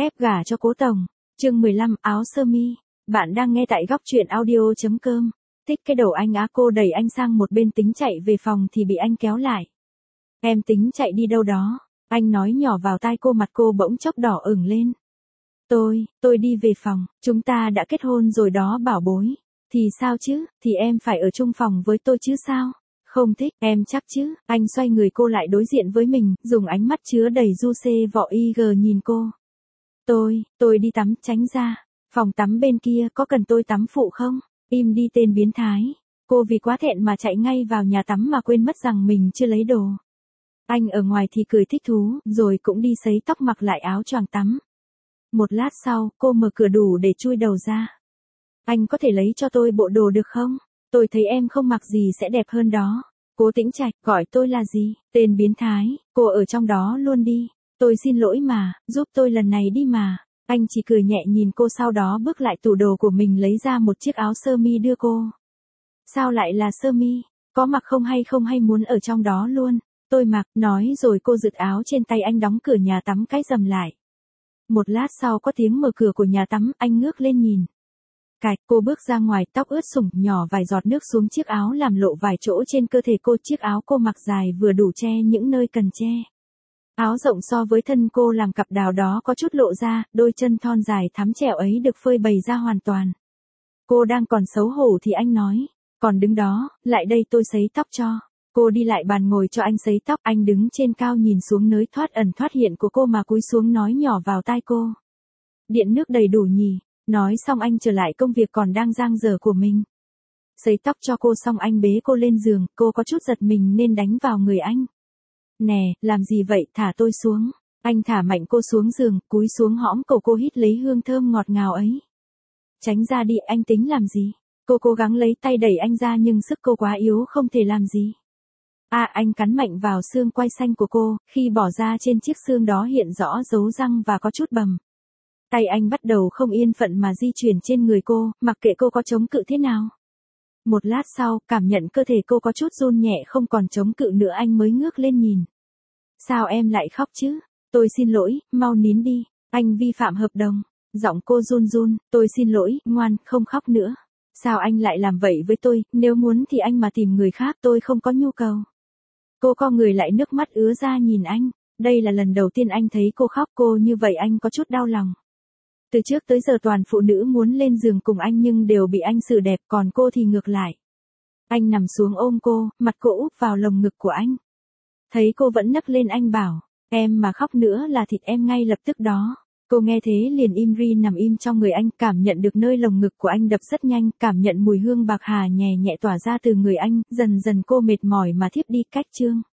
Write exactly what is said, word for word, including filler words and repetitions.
Ép gả cho Cố Tổng. Chương mười lăm, áo sơ mi. Bạn đang nghe tại góc truyện audio chấm com. Thích cái đầu anh á, cô đẩy anh sang một bên tính chạy về phòng thì bị anh kéo lại. Em tính chạy đi đâu đó? Anh nói nhỏ vào tai cô, mặt cô bỗng chốc đỏ ửng lên. Tôi, tôi đi về phòng, chúng ta đã kết hôn rồi đó bảo bối. Thì sao chứ, thì em phải ở chung phòng với tôi chứ sao? Không thích, em chắc chứ? Anh xoay người cô lại đối diện với mình, dùng ánh mắt chứa đầy du xê vọ y gờ nhìn cô. Tôi, tôi đi tắm, tránh ra. Phòng tắm bên kia, có cần tôi tắm phụ không? Im đi tên biến thái. Cô vì quá thẹn mà chạy ngay vào nhà tắm mà quên mất rằng mình chưa lấy đồ. Anh ở ngoài thì cười thích thú, rồi cũng đi sấy tóc mặc lại áo choàng tắm. Một lát sau, cô mở cửa đủ để chui đầu ra. Anh có thể lấy cho tôi bộ đồ được không? Tôi thấy em không mặc gì sẽ đẹp hơn đó. Cố Tĩnh Trạch, gọi tôi là gì? Tên biến thái, cô ở trong đó luôn đi. Tôi xin lỗi mà, giúp tôi lần này đi mà. Anh chỉ cười nhẹ nhìn cô, sau đó bước lại tủ đồ của mình lấy ra một chiếc áo sơ mi đưa cô. Sao lại là sơ mi? Có mặc không hay không hay muốn ở trong đó luôn? Tôi mặc, nói rồi cô giựt áo trên tay anh, đóng cửa nhà tắm cái rầm lại. Một lát sau có tiếng mở cửa của nhà tắm, anh ngước lên nhìn. Cạch, cô bước ra ngoài, tóc ướt sũng, nhỏ vài giọt nước xuống chiếc áo làm lộ vài chỗ trên cơ thể cô. Chiếc áo cô mặc dài vừa đủ che những nơi cần che. Áo rộng so với thân cô làm cặp đào đó có chút lộ ra, đôi chân thon dài thắm trẻo ấy được phơi bày ra hoàn toàn. Cô đang còn xấu hổ thì anh nói, còn đứng đó, lại đây tôi sấy tóc cho. Cô đi lại bàn ngồi cho anh sấy tóc, anh đứng trên cao nhìn xuống nơi thoát ẩn thoát hiện của cô mà cúi xuống nói nhỏ vào tai cô. Điện nước đầy đủ nhỉ? Nói xong anh trở lại công việc còn đang dang dở của mình. Sấy tóc cho cô xong anh bế cô lên giường, cô có chút giật mình nên đánh vào người anh. Nè, làm gì vậy, thả tôi xuống. Anh thả mạnh cô xuống giường, cúi xuống hõm cổ cô, hít lấy hương thơm ngọt ngào ấy. Tránh ra đi, anh tính làm gì? Cô cố gắng lấy tay đẩy anh ra nhưng sức cô quá yếu không thể làm gì. À, anh cắn mạnh vào xương quai xanh của cô, khi bỏ ra trên chiếc xương đó hiện rõ dấu răng và có chút bầm. Tay anh bắt đầu không yên phận mà di chuyển trên người cô, mặc kệ cô có chống cự thế nào. Một lát sau, cảm nhận cơ thể cô có chút run nhẹ, không còn chống cự nữa, anh mới ngước lên nhìn. Sao em lại khóc chứ? Tôi xin lỗi, mau nín đi, anh vi phạm hợp đồng. Giọng cô run run, tôi xin lỗi, ngoan, không khóc nữa. Sao anh lại làm vậy với tôi, nếu muốn thì anh mà tìm người khác, tôi không có nhu cầu. Cô co người lại, nước mắt ứa ra nhìn anh. Đây là lần đầu tiên anh thấy cô khóc, cô như vậy anh có chút đau lòng. Từ trước tới giờ toàn phụ nữ muốn lên giường cùng anh nhưng đều bị anh xử đẹp, còn cô thì ngược lại. Anh nằm xuống ôm cô, mặt cô úp vào lồng ngực của anh. Thấy cô vẫn nấc lên anh bảo, em mà khóc nữa là thịt em ngay lập tức đó. Cô nghe thế liền im ri nằm im trong người anh, cảm nhận được nơi lồng ngực của anh đập rất nhanh, cảm nhận mùi hương bạc hà nhẹ nhẹ tỏa ra từ người anh, dần dần cô mệt mỏi mà thiếp đi. Cách chương